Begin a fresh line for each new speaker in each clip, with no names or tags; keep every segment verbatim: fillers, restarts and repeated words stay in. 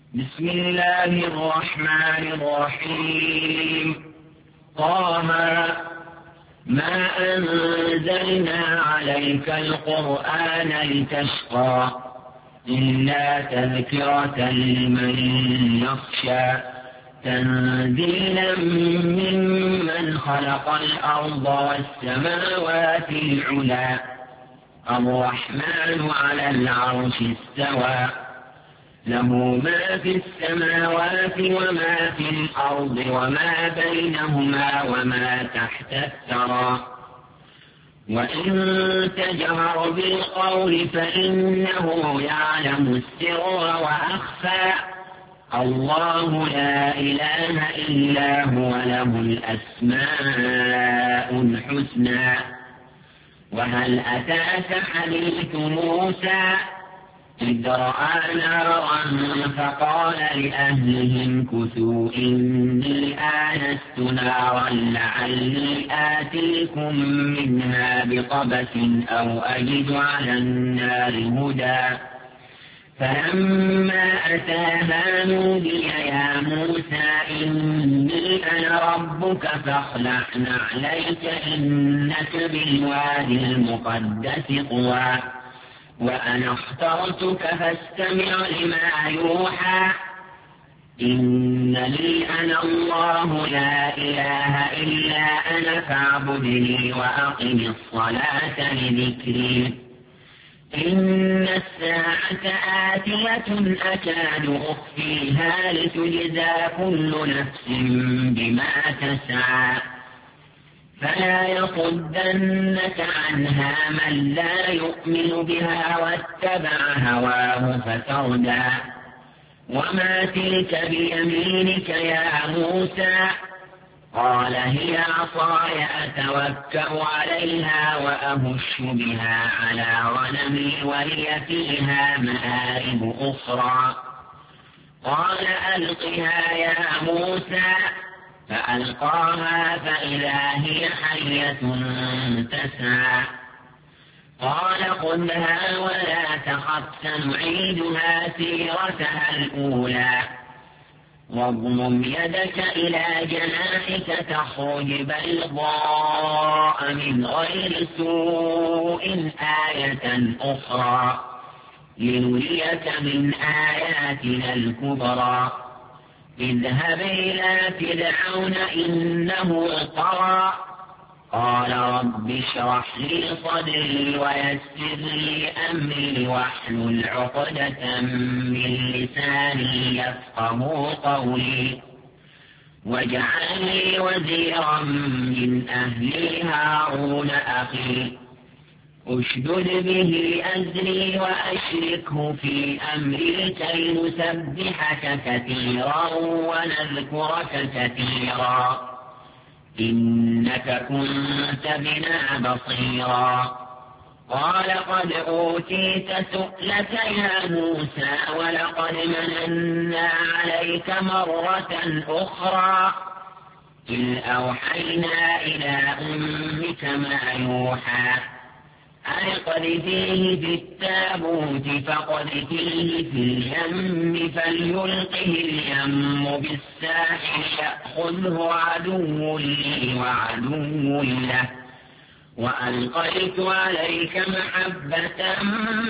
بسم الله الرحمن الرحيم. طه ما أنزلنا عليك القرآن لتشقى إلا تذكرة لمن يخشى تنزيلا ممن خلق الأرض والسماوات العلى الرحمن على العرش استوى له ما في السماوات وما في الأرض وما بينهما وما تحت الثرى وإن تجهر بالقول فإنه يعلم السر وأخفى الله لا إله إلا هو له الأسماء الحسنى. وهل أتاك حديث موسى إذ رأى نارا فقال لأهلهم كثوا إني آنست نارا لعلي آتيكم منها بقبس أو أجد على النار هدى فلما أتاها نودي يا موسى إني أنا ربك فاخلع نعليك إنك بالوادي المقدس طوى وأنا اخترتك فاستمع لما يوحى إنني أنا الله لا إله إلا أنا فاعبدني وأقم الصلاة لذكري إن الساعة آتية أكاد أخفيها لتجزى كل نفس بما تسعى فلا يصدنك عنها من لا يؤمن بها واتبع هواه فتردى وما تلك بيمينك يا موسى قال هي عصاي أتوكأ عليها وأهش بها على غنمي ولي فيها مآرب أخرى قال ألقها يا موسى فألقاها فإذا هي حية تسعى قال خذها ولا تخف سنعيدها سيرتها الأولى واضمم يدك إلى جناحك تخرج بيضاء من غير سوء آية أخرى لنريك من آياتنا الكبرى اذهب إلى فرعون إنه طغى قال رب اشرح لي صدري ويسر لي أمري واحلل عقدة من لساني يفقه قولي واجعل لي وزيرا من أهلي هارون أخي اشدد به أزري وأشركه في أمري كي نسبحك كثيرا ونذكرك كثيرا إنك كنت بنا بصيرا قال قد أوتيت سؤلك يا موسى ولقد مننا عليك مرة أخرى إذ أوحينا إلى أمك ما يوحى ألقذفيه في التابوت فاقذفيه في اليم فليلقه اليم بالساحل يأخذه عدو لي وعدو له وألقيت عليك محبة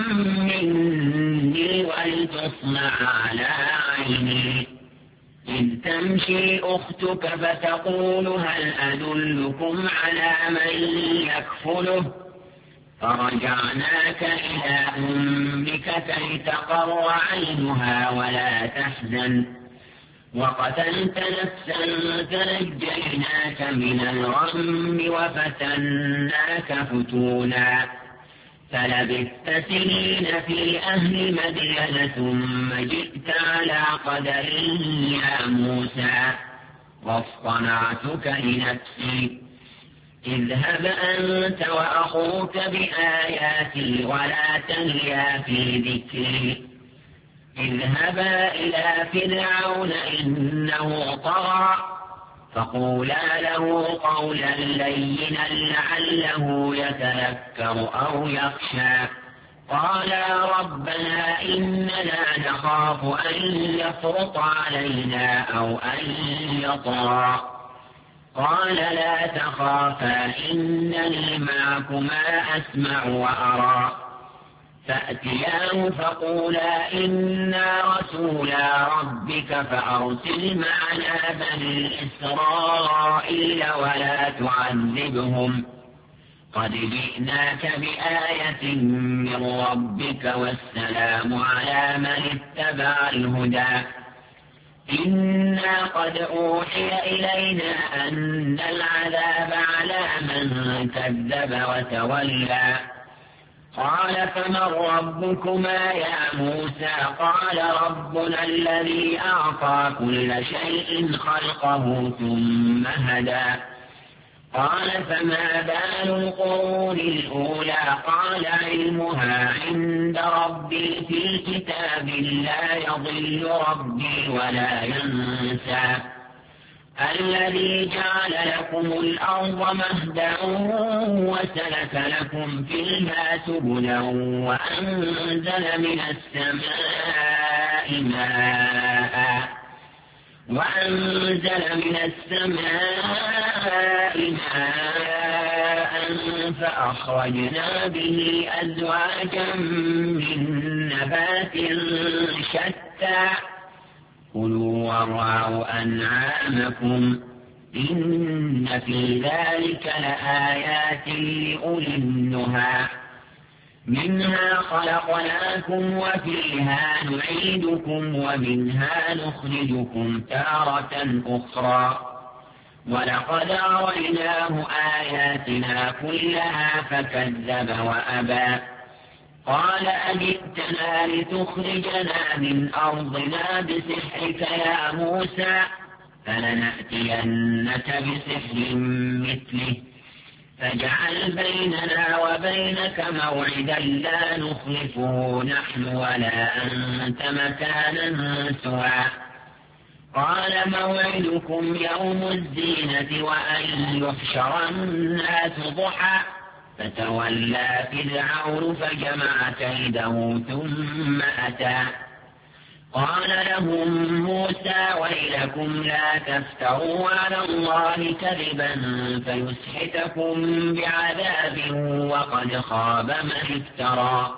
مني ولتصنع على عيني إذ تمشي أختك فتقول هل أدلكم على من يكفله فرجعناك إلى أمك كي تقر عينها ولا تحزن وقتلت نفسا فنجيناك من الغم وفتناك فتونا فلبثت سنين في أهل مدين ثم جئت على قدر يا موسى واصطنعتك لنفسي اذهب أنت وأخوك بآياتي ولا تنيا في ذكري اذهبا إلى فرعون إنه طغى فقولا له قولا لينا لعله يتذكر أو يخشى قالا ربنا إننا نخاف أن يفرط علينا أو أن يطغى قال لا تخافا إنني معكما أسمع وأرى فأتياه فقولا إنا رسولا ربك فأرسل معنا بني إسرائيل ولا تعذبهم قد جئناك بآية من ربك والسلام على من اتبع الهدى إنا قد أوحي إلينا أن العذاب على من كذب وتولى قال فمن ربكما يا موسى قال ربنا الذي أعطى كل شيء خلقه ثم هدى قال فما بال القرون الأولى قال علمها عند ربي في كتاب لا يضل ربي ولا ينسى الذي جعل لكم الأرض مهدا وسلك لكم فيها سبلا وأنزل من السماء ماء وأنزل من السماء ماء فأخرجنا به أزواجا من نبات شتى كلوا وارعوا أنعامكم إن في ذلك لآيات لأولي النهى منها خلقناكم وفيها نعيدكم ومنها نخرجكم تارة أخرى ولقد أريناه آياتنا كلها فكذب وأبى قال أجئتنا لتخرجنا من أرضنا بسحرك يا موسى فلنأتينك بسحر مثله فاجعل بيننا وبينك موعدا لا نخلفه نحن ولا أنت مكانا سوى قال موعدكم يوم الزينة وأن يحشر الناس ضحى فتولى فرعون فجمع كيده ثم أتى قال لهم موسى ويلكم لا تفتروا على الله كذبا فيسحتكم بعذاب وقد خاب من افترى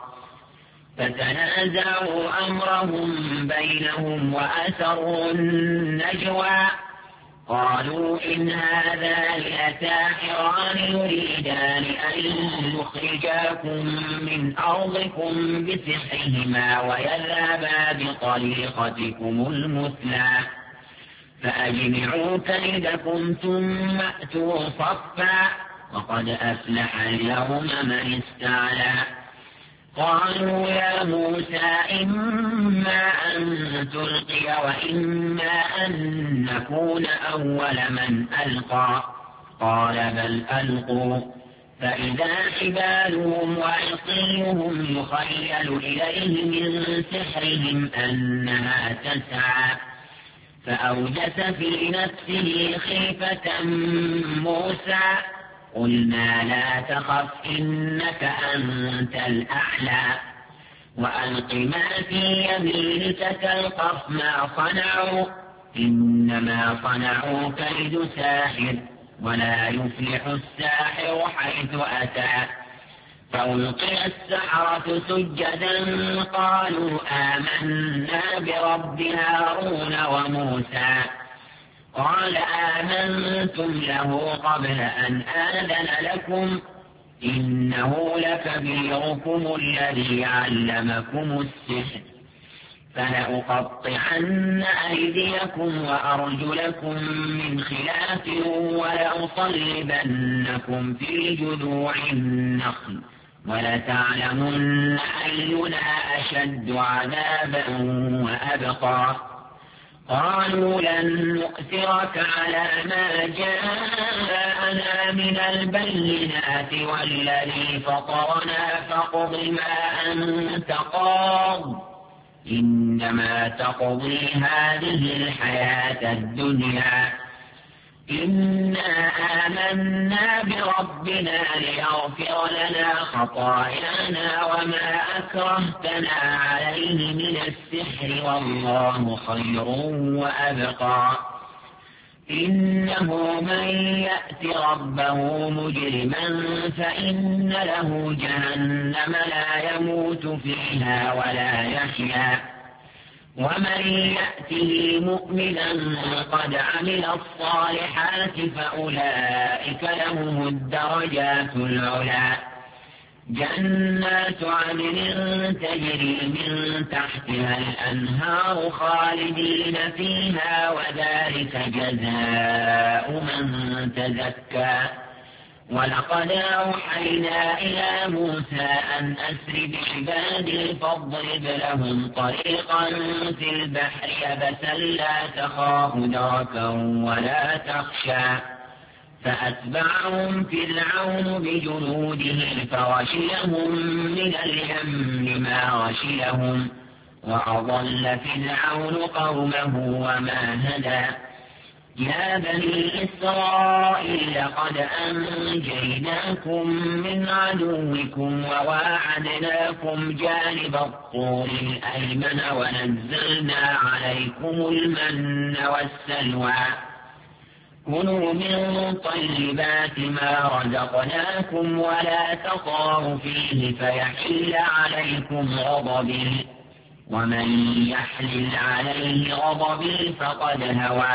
فتنازعوا أمرهم بينهم وأسروا النجوى قالوا إن هذان لساحران يريدان أن يخرجاكم من أرضكم بسحرهما ويذهبا بطريقتكم المثلى فأجمعوا كيدكم ثم أتوا صفا وقد أفلح اليوم من استعلى قالوا يا موسى إما أن تلقي وإما أن نكون أول من ألقى قال بل ألقوا فإذا حبالهم وعصيهم يخيل إليه من سحرهم أنها تسعى فأوجس في نفسه خيفة موسى قلنا لا تخف إنك أنت الأعلى وألق ما في يمينك تلقف ما صنعوا إنما صنعوا كيد ساحر ولا يفلح الساحر حيث أتى فألقي السحرة سجدا قالوا آمنا برب هارون وموسى قال آمنتم له قبل أن آذن لكم إنه لكبيركم الذي علمكم السحر فلأقطعن أيديكم وأرجلكم من خلاف ولأصلبنكم في جذوع النخل ولتعلمن أينا أشد عذابا وأبقى قالوا لن نؤثرك على ما جاءنا من البينات والذي فطرنا فاقض ما أنت قاض إنما تقضي هذه الحياة الدنيا إنا آمنا بربنا ليغفر لنا خطايانا وما أكرهتنا عليه من السحر والله خير وأبقى إنه من يأت ربه مجرما فإن له جهنم لا يموت فيها ولا يحيا ومن يأته مؤمنا قد عمل الصالحات فأولئك لهم الدرجات العلى جنات عدن تجري من تحتها الأنهار خالدين فيها وذلك جزاء من تزكى ولقد أوحينا إلى موسى أن أسر بعبادي فاضرب لهم طريقا في البحر يبسا لا تخاف دركا ولا تخشى فأتبعهم فرعون بجنوده فغشيهم من اليم ما غشيهم وأضل فرعون قومه وما هدى يا بني إسرائيل قد أنجيناكم من عدوكم وواعدناكم جانب الطور الأيمن ونزلنا عليكم المن والسلوى كلوا من طيبات ما رزقناكم ولا تطغوا فيه فيحل عليكم غضبي ومن يحلل عليه غضبي فقد هوى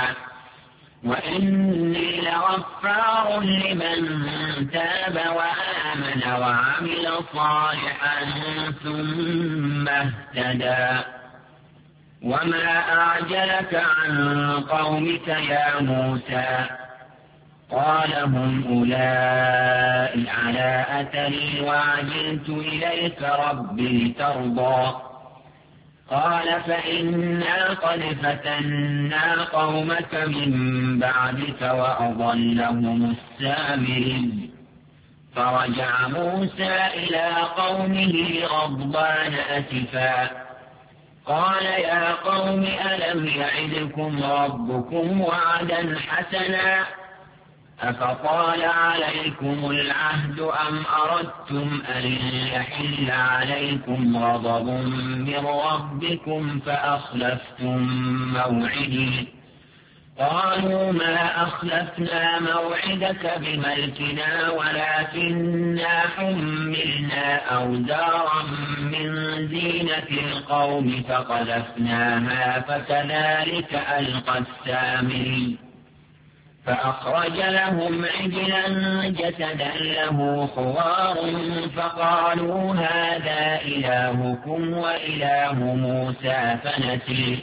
وإني لغفار لمن تاب وآمن وعمل صالحا ثم اهتدى وما أعجلك عن قومك يا موسى قال هم أولئك على أثري وعجلت إليك رب لترضى قال فإنا قد فتنا قومك من بعدك وأضلهم السامري فرجع موسى إلى قومه غضبان أسفا قال يا قوم ألم يعدكم ربكم وعدا حسنا أفطال عليكم العهد أم أردتم أن يحل عليكم غضب من ربكم فأخلفتم موعدي قالوا ما أخلفنا موعدك بملكنا ولكننا حملنا أوزارا من زينة القوم فقذفناها فكذلك ألقى السامري فأخرج لهم عجلا جسدا له خوار فقالوا هذا إلهكم وإله موسى فنسي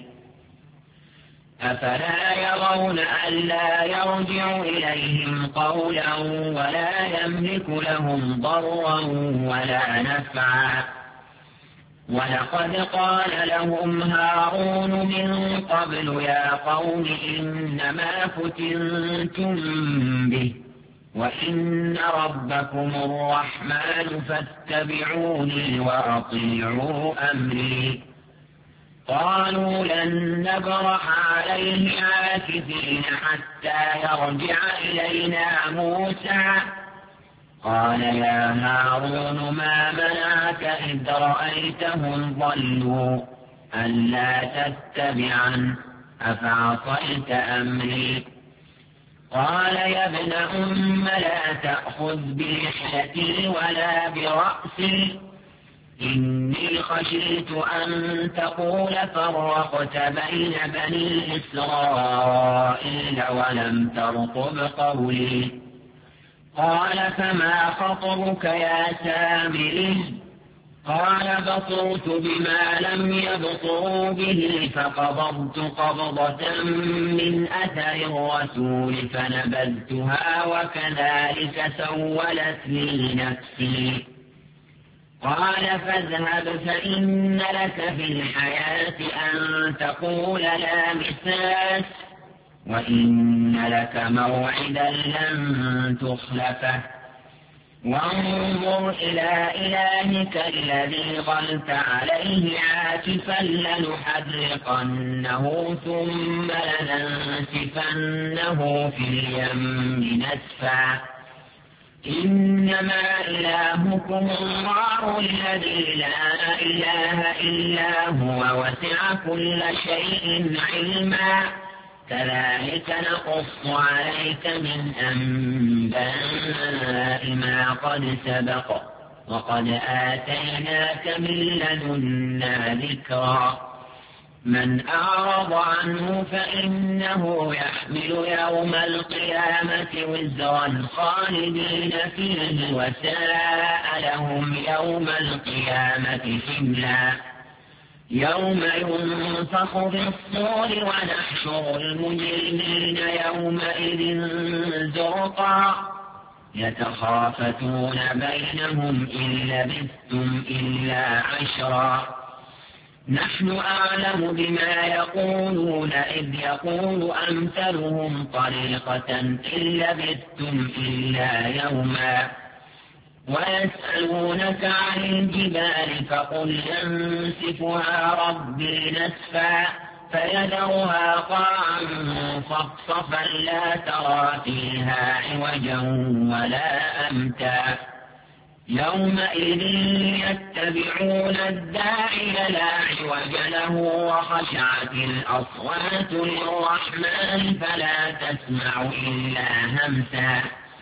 أفلا يرون ألا يرجع إليهم قولا ولا يملك لهم ضرا ولا نفعا ولقد قال لهم هارون من قبل يا قوم إنما فتنتم به وإن ربكم الرحمن فاتبعوني وأطيعوا أمري قالوا لن نبرح عليه عاكفين حتى يرجع إلينا موسى قال يا هارون ما منعك إذ رأيتهم ضلوا ألا تتبعن أفعصيت أمري قال يا ابن أم لا تأخذ بلحيتي ولا برأسي إني خشيت أن تقول فرقت بين بني إسرائيل ولم ترقب قولي قال فما خطبك يا سامري قال بصرت بما لم يبصروا به فقبضت قبضة من أثر الرسول فنبذتها وكذلك سولت لي نفسي قال فاذهب فإن لك في الحياة أن تقول لا مساس وإن لك موعدا لن تخلفه وانظر إلى إلهك الذي ظلت عليه عاكفا لنحرقنه ثم لننسفنه في اليم نسفا إنما إلهكم الله الذي لا إله إلا هو وسع كل شيء علما كذلك نقص عليك من أنباء ما قد سبق وقد آتيناك من لدنا ذكرا من أعرض عنه فإنه يحمل يوم القيامة وزرا خالدين فيه وساء لهم يوم القيامة حملا يوم ينفخ في الصور ونحشر المجرمين يومئذ زرقا يتخافتون بينهم إن لبثتم إلا عشرا نحن أعلم بما يقولون إذ يقول أمثلهم طريقة إن لبثتم إلا يوما ويسألونك عن الجبال فقل ينسفها ربي نسفا فيذرها قاعا صفصفا لا ترى فيها عوجا ولا أمتا يومئذ يتبعون الداعي لا عوج له وخشعت الأصوات للرحمن فلا تسمع إلا همسا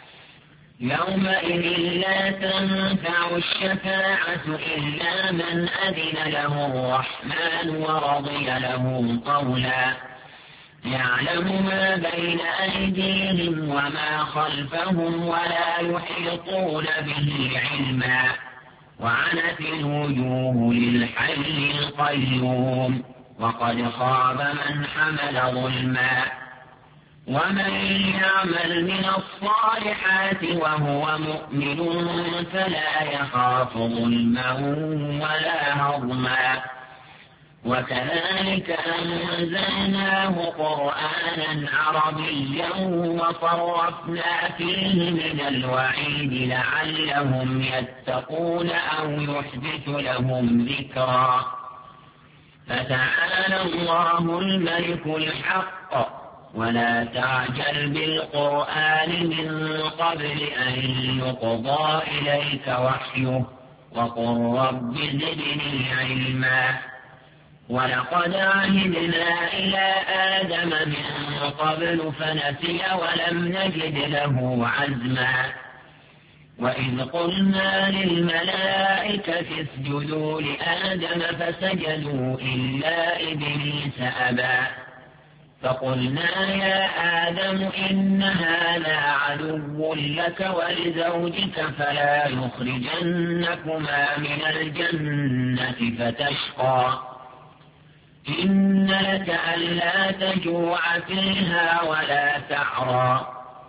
يومئذ لا تنفع الشفاعة إلا من أذن له الرحمن ورضي له قولا يعلم ما بين أيديهم وما خلفهم ولا يحيطون به علما وعنت الوجوه للحي القيوم وقد خاب من حمل ظلما ومن يعمل من الصالحات وهو مؤمن فلا يخاف ظلما ولا هضما وكذلك أنزلناه قرآنا عربيا وصرفنا فيه من الوعيد لعلهم يتقون أو يحدث لهم ذكرا فتعالى الله الملك الحق ولا تعجل بالقرآن من قبل أن يقضى إليك وحيه وقل رب زدني علما ولقد عهدنا إلى آدم من قبل فنسي ولم نجد له عزما وإذ قلنا للملائكة اسجدوا لآدم فسجدوا إلا إبليس أبى فقلنا يا آدم إن هذا عدو لك ولزوجك فلا يخرجنكما من الجنة فتشقى إن لك ألا تجوع فيها ولا تعرى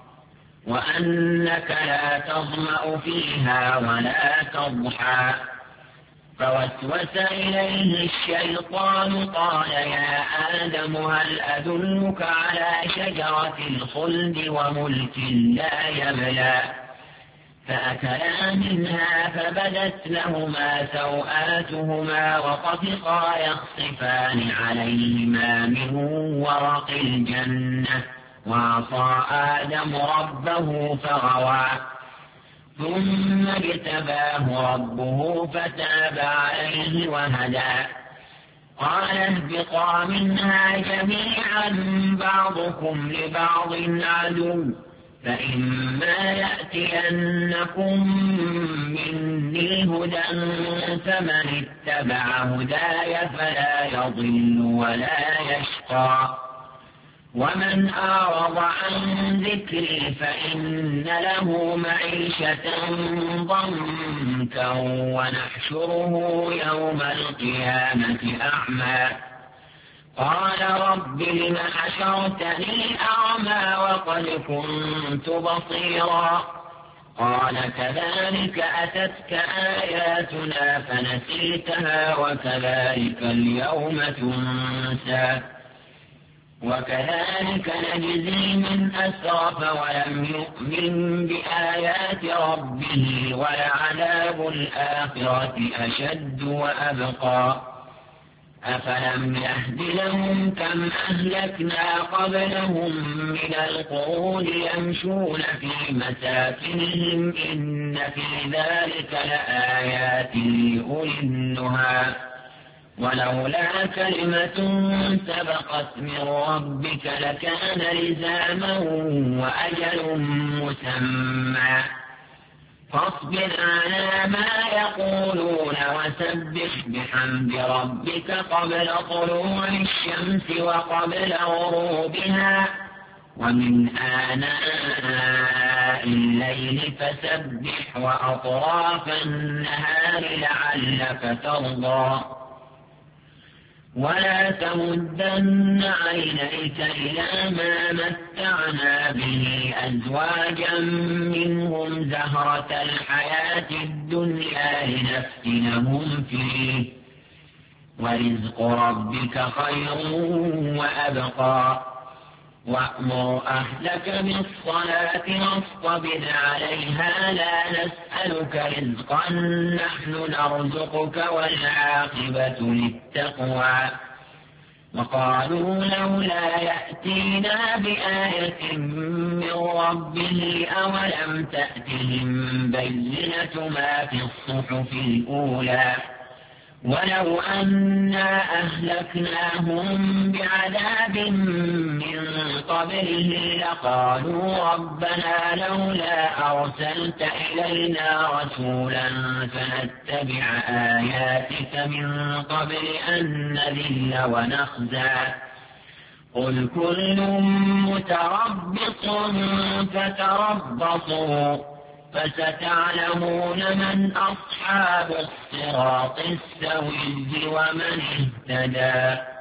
وأنك لا تظمأ فيها ولا تضحى فوسوس إليه الشيطان قال يا آدم هل أدلك على شجرة الخلد وملك لا يبلى فأكلا منها فبدت لهما سوآتهما وطفقا يخصفان عليهما من ورق الجنة وعصى آدم ربه فغوى ثم اجتباه ربه فتاب عليه وهدى قال اهبطا منها جميعا بعضكم لبعض عدو فإما يأتينكم مني هدى فمن اتبع هداي فلا يضل ولا يشقى ومن أعرض عن ذكري فإن له معيشة ضنكا ونحشره يوم القيامة أعمى قال رب لم حشرتني أعمى وقد كنت بصيرا قال كذلك أتتك آياتنا فنسيتها وكذلك اليوم تنسى وكذلك نجزي من أسرف ولم يؤمن بآيات ربه ولعذاب الآخرة أشد وأبقى أفلم يهد لهم كم أهلكنا قبلهم من القرون يمشون في مساكنهم إن في ذلك لآيات لأولي النهى ولولا كلمة سبقت من ربك لكان لزاما وأجل مسمى فاصبر على ما يقولون وسبح بحمد ربك قبل طلوع الشمس وقبل غروبها ومن آناء الليل فسبح وأطراف النهار لعلك ترضى ولا تمدن عينيك إلى ما متعنا به أزواجا منهم زهرة الحياة الدنيا لنفتنهم فيه ورزق ربك خير وأبقى وأمر أهلك بالصلاة واصطبر عليها لا نسألك رزقا نحن نرزقك والعاقبة للتقوى وقالوا لولا يأتينا بآية من ربه أولم تأتهم بينة ما في الصحف الأولى ولو أنا أهلكناهم بعذاب من قبله لقالوا ربنا لولا أرسلت إلينا رسولا فنتبع آياتك من قبل أن نذل ونخزى قل كل متربص فتربصوا فستعلمون من أصحاب الصراط السوي ومن اهتدى